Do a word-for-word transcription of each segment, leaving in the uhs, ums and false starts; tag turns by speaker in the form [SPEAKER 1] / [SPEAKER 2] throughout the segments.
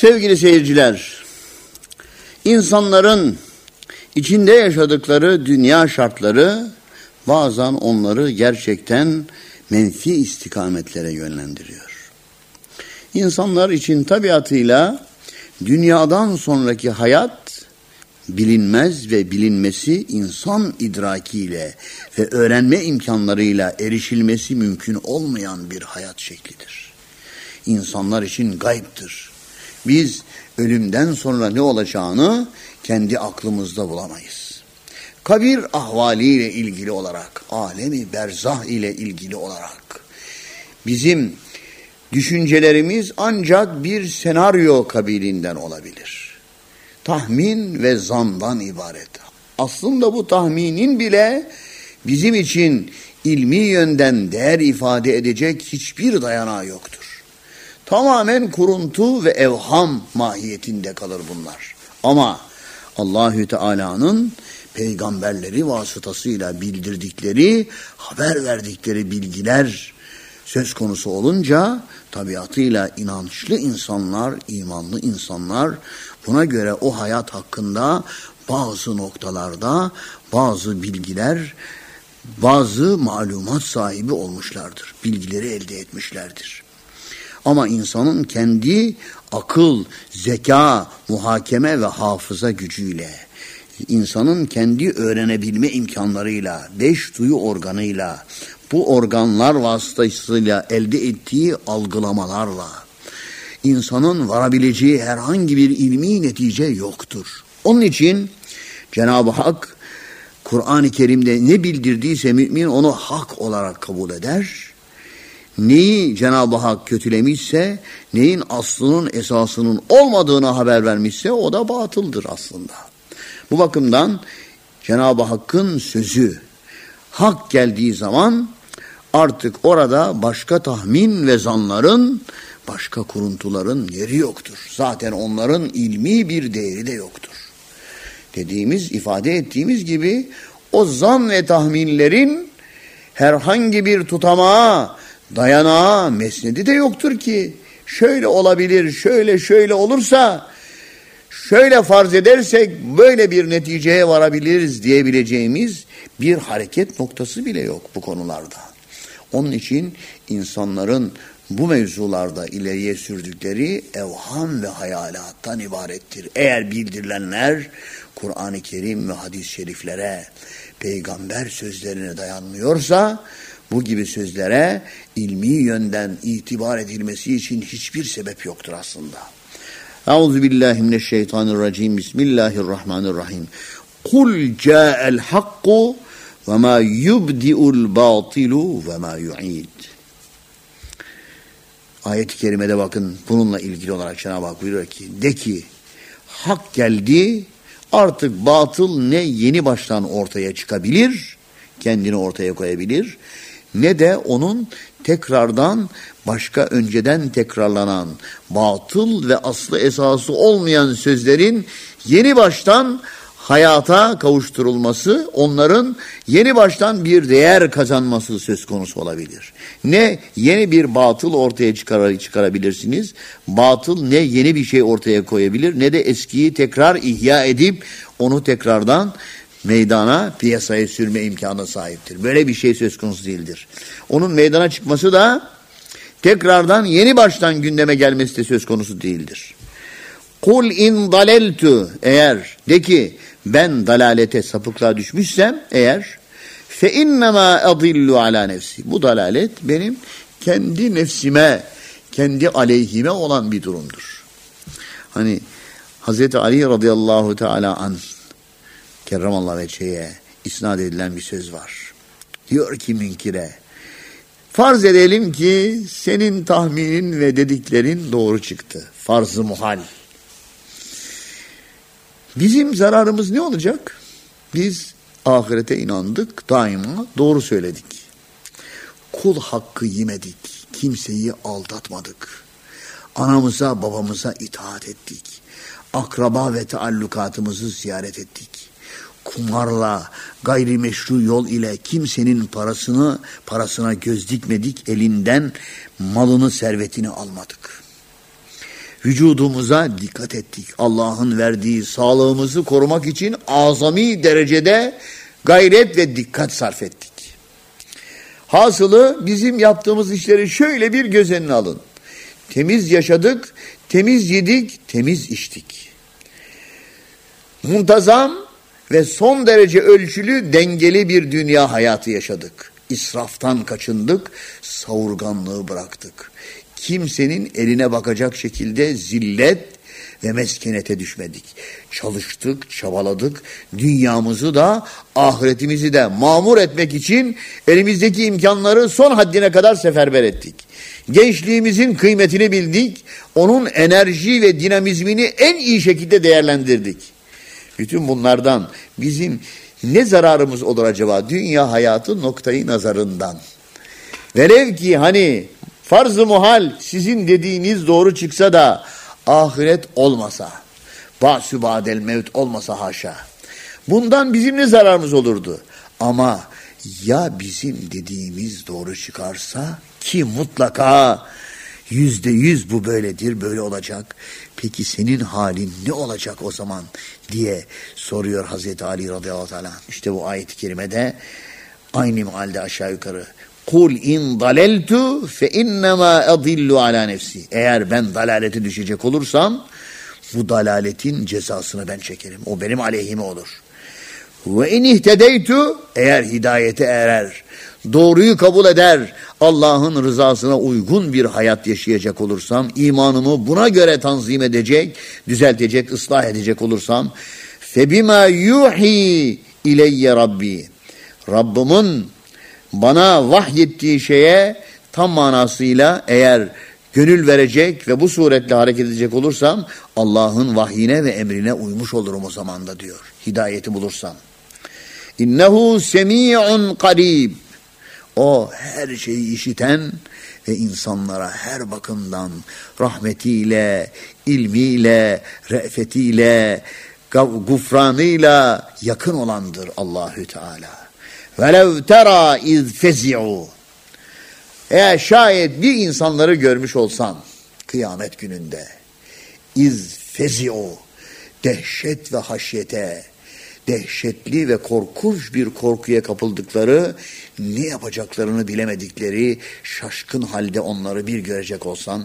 [SPEAKER 1] Sevgili seyirciler, insanların içinde yaşadıkları dünya şartları bazen onları gerçekten menfi istikametlere yönlendiriyor. İnsanlar için tabiatıyla dünyadan sonraki hayat bilinmez ve bilinmesi insan idrakiyle ve öğrenme imkanlarıyla erişilmesi mümkün olmayan bir hayat şeklidir. İnsanlar için gayiptir. Biz ölümden sonra ne olacağını kendi aklımızda bulamayız. Kabir ahvaliyle ilgili olarak, alemi berzah ile ilgili olarak bizim düşüncelerimiz ancak bir senaryo kabilinden olabilir. Tahmin ve zandan ibaret. Aslında bu tahminin bile bizim için ilmi yönden değer ifade edecek hiçbir dayanağı yoktur. Tamamen kuruntu ve evham mahiyetinde kalır bunlar. Ama Allahü Teala'nın peygamberleri vasıtasıyla bildirdikleri, haber verdikleri bilgiler söz konusu olunca tabiatıyla inançlı insanlar, imanlı insanlar buna göre o hayat hakkında bazı noktalarda bazı bilgiler, bazı malumat sahibi olmuşlardır. Bilgileri elde etmişlerdir. Ama insanın kendi akıl, zeka, muhakeme ve hafıza gücüyle, insanın kendi öğrenebilme imkanlarıyla, beş duyu organıyla, bu organlar vasıtasıyla elde ettiği algılamalarla, insanın varabileceği herhangi bir ilmi netice yoktur. Onun için Cenab-ı Hak, Kur'an-ı Kerim'de ne bildirdiyse mümin onu hak olarak kabul eder. Neyi Cenab-ı Hak kötülemişse, neyin aslının esasının olmadığını haber vermişse o da batıldır aslında. Bu bakımdan Cenab-ı Hakk'ın sözü hak geldiği zaman artık orada başka tahmin ve zanların, başka kuruntuların yeri yoktur. Zaten onların ilmi bir değeri de yoktur. Dediğimiz, ifade ettiğimiz gibi o zan ve tahminlerin herhangi bir tutamağa, dayanağı, mesnedi de yoktur ki. Şöyle olabilir, şöyle şöyle olursa, şöyle farz edersek böyle bir neticeye varabiliriz diyebileceğimiz bir hareket noktası bile yok bu konularda. Onun için insanların bu mevzularda ileriye sürdükleri evham ve hayalattan ibarettir. Eğer bildirilenler Kur'an-ı Kerim ve hadis-i şeriflere, peygamber sözlerine dayanmıyorsa, bu gibi sözlere ilmi yönden itibar edilmesi için hiçbir sebep yoktur aslında. Euzubillahimineşşeytanirracim. Bismillahirrahmanirrahim. Kul ca'el hakku ve ma yubdi'ul batilu ve ma yu'id. Ayet-i kerimede bakın bununla ilgili olarak Cenab-ı Hak buyuruyor ki, de ki hak geldi, artık batıl ne yeni baştan ortaya çıkabilir, kendini ortaya koyabilir, ne de onun tekrardan başka önceden tekrarlanan batıl ve aslı esası olmayan sözlerin yeni baştan hayata kavuşturulması, onların yeni baştan bir değer kazanması söz konusu olabilir. Ne yeni bir batıl ortaya çıkar, çıkarabilirsiniz, batıl ne yeni bir şey ortaya koyabilir, ne de eskiyi tekrar ihya edip onu tekrardan meydana, piyasaya sürme imkanı sahiptir. Böyle bir şey söz konusu değildir. Onun meydana çıkması da tekrardan yeni baştan gündeme gelmesi de söz konusu değildir. Kul in daleltu, eğer de ki ben dalalete, sapıklığa düşmüşsem eğer, fe innema adillu ala nefsi, bu dalalet benim kendi nefsime, kendi aleyhime olan bir durumdur. Hani Hazreti Ali radıyallahu teala anh kerramallahu veçheye isnat edilen bir söz var. Diyor ki münkire, farz edelim ki senin tahminin ve dediklerin doğru çıktı. Farz-ı muhal. Bizim zararımız ne olacak? Biz ahirete inandık, daima doğru söyledik. Kul hakkı yemedik, kimseyi aldatmadık. Anamıza, babamıza itaat ettik. Akraba ve taallukatımızı ziyaret ettik. Kumarla, gayrimeşru yol ile kimsenin parasını, parasına göz dikmedik, elinden malını, servetini almadık. vücudumuza dikkat ettik. Allah'ın verdiği sağlığımızı korumak için azami derecede gayret ve dikkat sarf ettik. Hasılı bizim yaptığımız işleri şöyle bir göz önüne alın. Temiz yaşadık, temiz yedik, temiz içtik. Muntazam ve son derece ölçülü, dengeli bir dünya hayatı yaşadık. İsraftan kaçındık, savurganlığı bıraktık. Kimsenin eline bakacak şekilde zillet ve meskenete düşmedik. Çalıştık, çabaladık. Dünyamızı da ahiretimizi de mamur etmek için elimizdeki imkanları son haddine kadar seferber ettik. Gençliğimizin kıymetini bildik. Onun enerji ve dinamizmini en iyi şekilde değerlendirdik. Bütün bunlardan bizim ne zararımız olur acaba dünya hayatı noktayı nazarından? Velev ki hani farz-ı muhal sizin dediğiniz doğru çıksa da ahiret olmasa, ba'sü ba'del mevt olmasa haşa. Bundan bizim ne zararımız olurdu? Ama ya bizim dediğimiz doğru çıkarsa, ki mutlaka yüzde yüz bu böyledir, böyle olacak. Peki senin halin ne olacak o zaman diye soruyor Hazreti Ali radıyallahu anh. İşte bu ayet-i kerimede aynı halde aşağı yukarı. Kul in daleltu fe innema adillu ala nefsi. Eğer ben dalalete düşecek olursam bu dalaletin cezasını ben çekerim. O benim aleyhime olur. Ve in ihtedeytu, eğer hidayete erer, doğruyu kabul eder, Allah'ın rızasına uygun bir hayat yaşayacak olursam, imanımı buna göre tanzim edecek, düzeltecek, ıslah edecek olursam, febima yuhi ileyye rabbi, Rabbimin bana vahyettiği şeye tam manasıyla eğer gönül verecek ve bu suretle hareket edecek olursam, Allah'ın vahyine ve emrine uymuş olurum o zaman da diyor. Hidayeti bulursam. İnnehu semi'un karib. O her şeyi işiten ve insanlara her bakımdan rahmetiyle, ilmiyle, re'fetiyle, gufranıyla yakın olandır Allahü Teala. Velev tera iz fezi'u. Eğer şayet bir insanları görmüş olsan kıyamet gününde, iz fezi'u, dehşet ve haşyete, dehşetli ve korkunç bir korkuya kapıldıkları, ne yapacaklarını bilemedikleri şaşkın halde onları bir görecek olsan,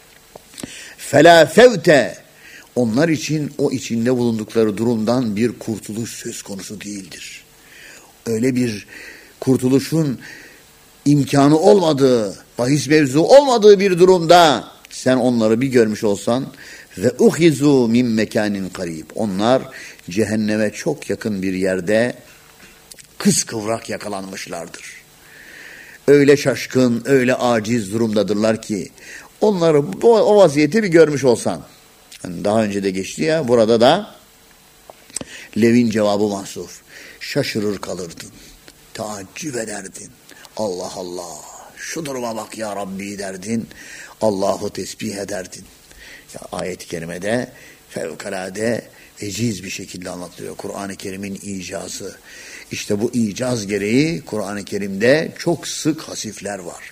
[SPEAKER 1] fela fevte, onlar için o içinde bulundukları durumdan bir kurtuluş söz konusu değildir. Öyle bir kurtuluşun imkanı olmadığı, bahis mevzu olmadığı bir durumda sen onları bir görmüş olsan ve uhizu min mekanin karib. Onlar cehenneme çok yakın bir yerde kıskıvrak yakalanmışlardır. Öyle şaşkın, öyle aciz durumdadırlar ki onları bu, o vaziyeti bir görmüş olsan. Yani daha önce de geçti ya, burada da Lev'in cevabı mahsuf. Şaşırır kalırdın, taaccüp ederdin. Allah Allah, şu duruma bak ya Rabbi derdin. Allah'ı tesbih ederdin. Ya, ayet-i kerimede fevkalade veciz bir şekilde anlatılıyor. Kur'an-ı Kerim'in icazı. İşte bu icaz gereği Kur'an-ı Kerim'de çok sık hasifler var.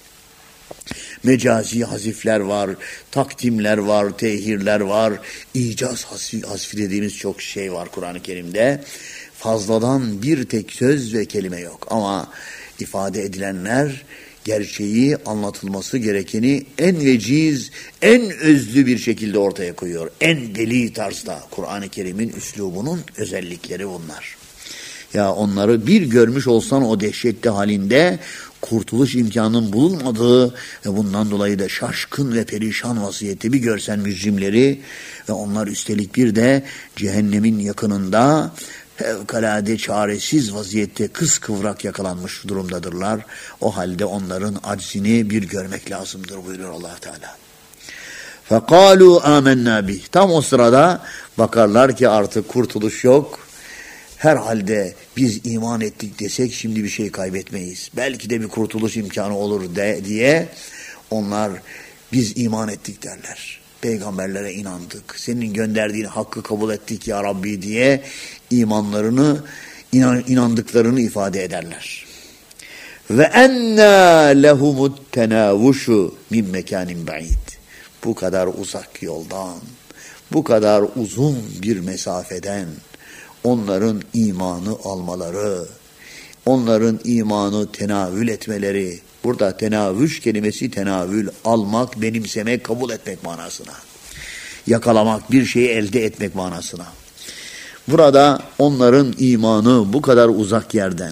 [SPEAKER 1] Mecazi hasifler var, takdimler var, tehirler var. İcaz hasifi dediğimiz çok şey var Kur'an-ı Kerim'de. Fazladan bir tek söz ve kelime yok. Ama ifade edilenler gerçeği, anlatılması gerekeni en veciz, en özlü bir şekilde ortaya koyuyor. En deli tarzda. Kur'an-ı Kerim'in üslubunun özellikleri bunlar. Ya onları bir görmüş olsan o dehşetli halinde kurtuluş imkanının bulunmadığı ve bundan dolayı da şaşkın ve perişan vaziyette bir görsen mücrimleri ve onlar üstelik bir de cehennemin yakınında fevkalade çaresiz vaziyette kıskıvrak yakalanmış durumdadırlar. O halde onların aczini bir görmek lazımdır buyuruyor Allah Teala. فَقَالُوا آمَنَّا بِهِ. Tam o sırada bakarlar ki artık kurtuluş yok. Herhalde biz iman ettik desek şimdi bir şey kaybetmeyiz. Belki de bir kurtuluş imkanı olur de, diye onlar biz iman ettik derler. Peygamberlere inandık. Senin gönderdiğin hakkı kabul ettik ya Rabbi diye imanlarını, inan, inandıklarını ifade ederler. Ve enna lehumut tenavuşu min mekanin ba'id. bu kadar uzak yoldan, bu kadar uzun bir mesafeden onların imanı almaları, onların imanı tenavül etmeleri, burada tenavüş kelimesi tenavül, almak, benimsemek, kabul etmek manasına. Yakalamak, bir şeyi elde etmek manasına. Burada onların imanı bu kadar uzak yerden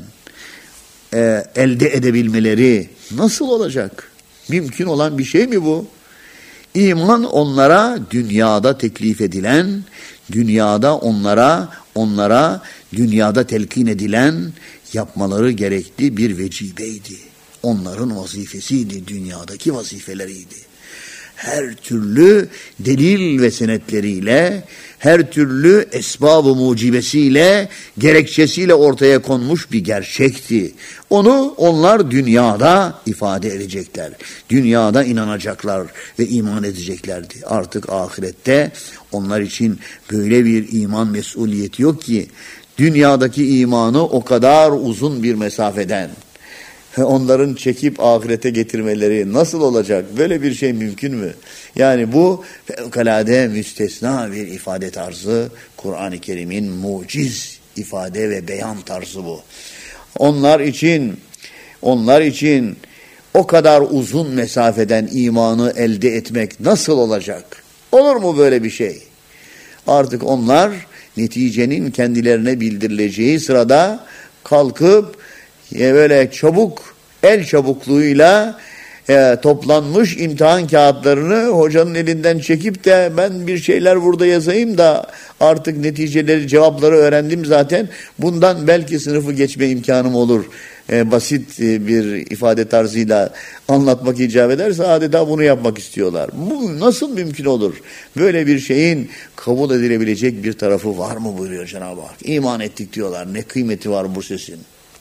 [SPEAKER 1] e, elde edebilmeleri nasıl olacak? Mümkün olan bir şey mi bu? İman onlara dünyada teklif edilen, dünyada onlara, onlara dünyada telkin edilen yapmaları gerekli bir vecibeydi. Onların vazifesiydi, dünyadaki vazifeleriydi. Her türlü delil ve senetleriyle, her türlü esbab-ı mucibesiyle, gerekçesiyle ortaya konmuş bir gerçekti. Onu onlar dünyada ifade edecekler. Dünyada inanacaklar ve iman edeceklerdi. Artık ahirette onlar için böyle bir iman mesuliyeti yok ki, dünyadaki imanı o kadar uzun bir mesafeden onların çekip ahirete getirmeleri nasıl olacak? Böyle bir şey mümkün mü? Yani bu fevkalade müstesna bir ifade tarzı, Kur'an-ı Kerim'in muciz ifade ve beyan tarzı bu. Onlar için, onlar için o kadar uzun mesafeden imanı elde etmek nasıl olacak? Olur mu böyle bir şey? Artık onlar neticenin kendilerine bildirileceği sırada kalkıp böyle çabuk, el çabukluğuyla e, toplanmış imtihan kağıtlarını hocanın elinden çekip de ben bir şeyler burada yazayım da artık neticeleri, cevapları öğrendim zaten. Bundan belki sınıfı geçme imkanım olur. E, basit e, bir ifade tarzıyla anlatmak icap ederse adeta bunu yapmak istiyorlar. Bu nasıl mümkün olur? Böyle bir şeyin kabul edilebilecek bir tarafı var mı buyuruyor Cenab-ı Hak. İman ettik diyorlar. Ne kıymeti var bu sesin?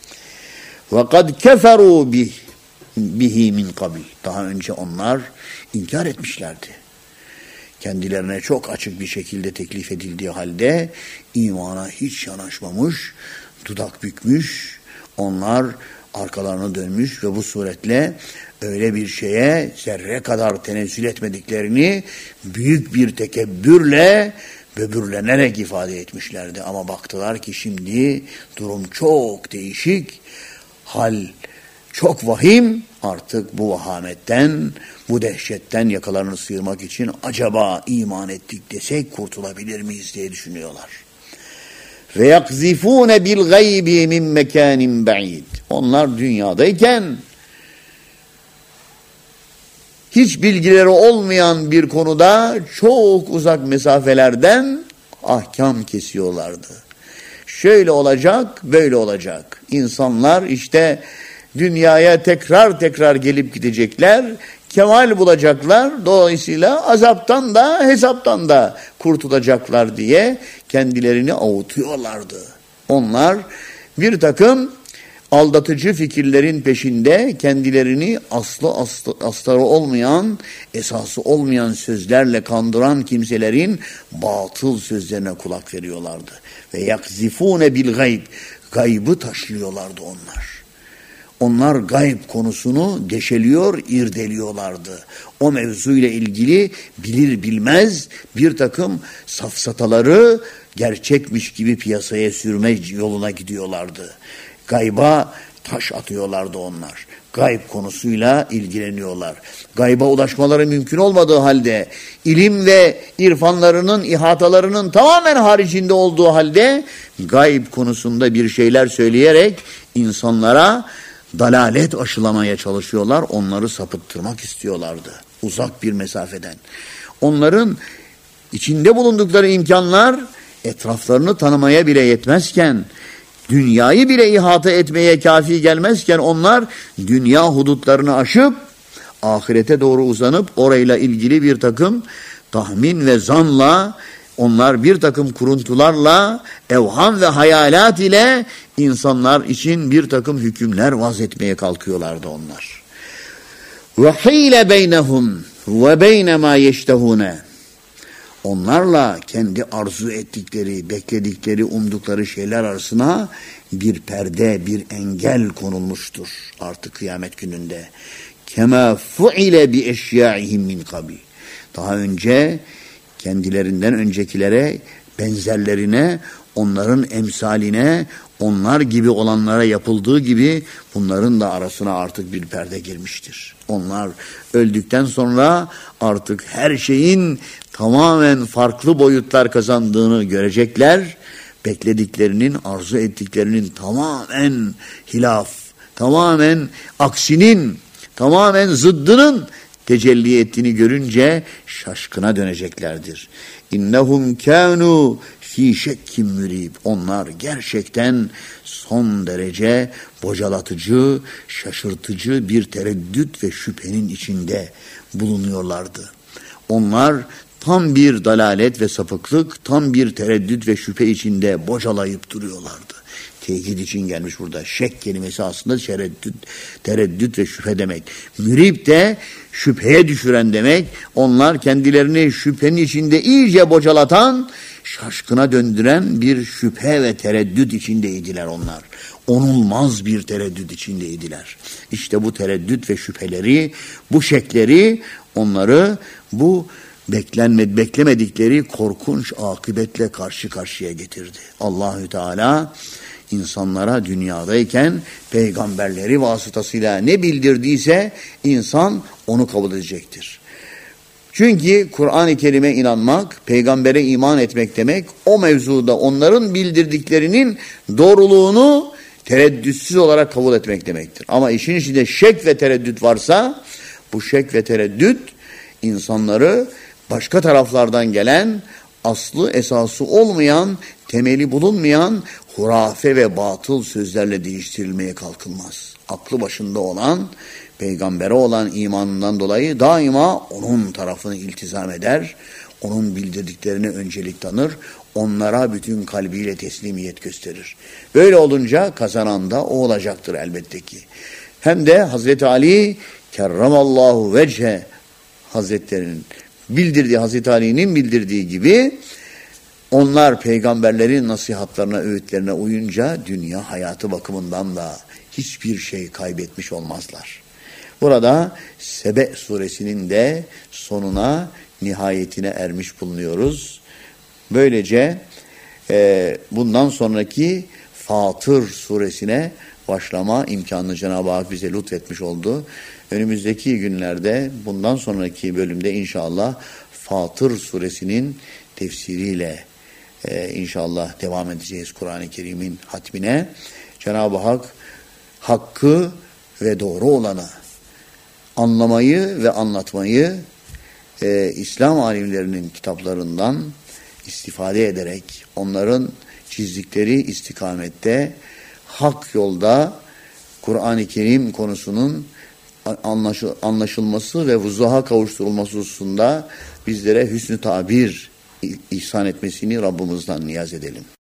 [SPEAKER 1] وَقَدْ كَفَرُوا بِهِ bihi min kabil. Daha önce onlar inkar etmişlerdi. Kendilerine çok açık bir şekilde teklif edildiği halde imana hiç yanaşmamış, dudak bükmüş, onlar arkalarını dönmüş ve bu suretle öyle bir şeye zerre kadar tenezzül etmediklerini büyük bir tekebbürle, böbürlenerek ifade etmişlerdi. Ama baktılar ki şimdi durum çok değişik, hal çok vahim, artık bu vahametten, bu dehşetten yakalarını sıyırmak için acaba iman ettik desek kurtulabilir miyiz diye düşünüyorlar. Ve yakzifune bil gaybi min mekanin ba'id. Onlar dünyadayken hiç bilgileri olmayan bir konuda çok uzak mesafelerden ahkam kesiyorlardı. Şöyle olacak, böyle olacak. İnsanlar işte dünyaya tekrar tekrar gelip gidecekler, kemal bulacaklar, dolayısıyla azaptan da hesaptan da kurtulacaklar diye kendilerini avutuyorlardı. Onlar bir takım aldatıcı fikirlerin peşinde kendilerini aslı, aslı astarı olmayan, esası olmayan sözlerle kandıran kimselerin batıl sözlerine kulak veriyorlardı. Ve yakzifune bil gayb, gaybı taşlıyorlardı onlar. Onlar gayb konusunu deşeliyor, irdeliyorlardı. O mevzuyla ilgili bilir bilmez bir takım safsataları gerçekmiş gibi piyasaya sürme yoluna gidiyorlardı. Gayba taş atıyorlardı onlar. Gayb konusuyla ilgileniyorlar. Gayba ulaşmaları mümkün olmadığı halde, ilim ve irfanlarının, ihatalarının tamamen haricinde olduğu halde gayb konusunda bir şeyler söyleyerek insanlara dalalet aşılamaya çalışıyorlar. Onları sapıttırmak istiyorlardı. Uzak bir mesafeden. Onların içinde bulundukları imkanlar etraflarını tanımaya bile yetmezken, dünyayı bile ihata etmeye kafi gelmezken onlar dünya hudutlarını aşıp ahirete doğru uzanıp orayla ilgili bir takım tahmin ve zanla, onlar bir takım kuruntularla, evham ve hayalat ile insanlar için bir takım hükümler vazetmeye kalkıyorlardı onlar. وَحِيلَ بَيْنَهُمْ وَبَيْنَ مَا يَشْتَهُونَ. Onlarla kendi arzu ettikleri, bekledikleri, umdukları şeyler arasına bir perde, bir engel konulmuştur artık kıyamet gününde. كَمَا فُعِلَ بِاَشْيَاعِهِمْ مِنْ قَبِلِ. Daha önce kendilerinden öncekilere, benzerlerine, onların emsaline, onlar gibi olanlara yapıldığı gibi bunların da arasına artık bir perde girmiştir. Onlar öldükten sonra artık her şeyin tamamen farklı boyutlar kazandığını görecekler. Beklediklerinin, arzu ettiklerinin tamamen hilaf, tamamen aksinin, tamamen zıddının tecelli ettiğini görünce şaşkına döneceklerdir. İnnehum kânû fî şekkim mürîb. Onlar gerçekten son derece bocalatıcı, şaşırtıcı bir tereddüt ve şüphenin içinde bulunuyorlardı. Onlar tam bir dalalet ve sapıklık, tam bir tereddüt ve şüphe içinde bocalayıp duruyorlardı. Tekit için gelmiş burada. Şek kelimesi aslında tereddüt, tereddüt ve şüphe demek. Mürib de şüpheye düşüren demek. Onlar kendilerini şüphenin içinde iyice bocalatan, şaşkına döndüren bir şüphe ve tereddüt içindeydiler onlar. Onulmaz bir tereddüt içindeydiler. İşte bu tereddüt ve şüpheleri, bu şekleri onları bu beklenme, beklemedikleri korkunç akıbetle karşı karşıya getirdi. Allahü Teala insanlara dünyadayken peygamberleri vasıtasıyla ne bildirdiyse insan onu kabul edecektir. Çünkü Kur'an-ı Kerim'e inanmak, peygambere iman etmek demek, o mevzuda onların bildirdiklerinin doğruluğunu tereddütsüz olarak kabul etmek demektir. Ama işin içinde şek ve tereddüt varsa, bu şek ve tereddüt insanları başka taraflardan gelen, aslı esası olmayan, temeli bulunmayan hurafe ve batıl sözlerle değiştirilmeye kalkılmaz. Aklı başında olan, peygambere olan imanından dolayı daima onun tarafını iltizam eder, onun bildirdiklerine öncelik tanır, onlara bütün kalbiyle teslimiyet gösterir. Böyle olunca kazanan da o olacaktır elbette ki. Hem de Hazreti Ali kerramallahu vece Hazretlerinin bildirdiği, Hazreti Ali'nin bildirdiği gibi onlar peygamberlerin nasihatlarına, öğütlerine uyunca dünya hayatı bakımından da hiçbir şey kaybetmiş olmazlar. Burada Sebe suresinin de sonuna, nihayetine ermiş bulunuyoruz. Böylece e, bundan sonraki Fatır suresine başlama imkanını Cenab-ı Hak bize lütfetmiş oldu. Önümüzdeki günlerde bundan sonraki bölümde inşallah Fatır suresinin tefsiriyle e, inşallah devam edeceğiz Kur'an-ı Kerim'in hatmine. Cenab-ı Hak hakkı ve doğru olanı anlamayı ve anlatmayı e, İslam alimlerinin kitaplarından istifade ederek onların çizdikleri istikamette hak yolda Kur'an-ı Kerim konusunun anlaşılması ve vuzuha kavuşturulması hususunda bizlere hüsnü tabir ihsan etmesini Rabbimizden niyaz edelim.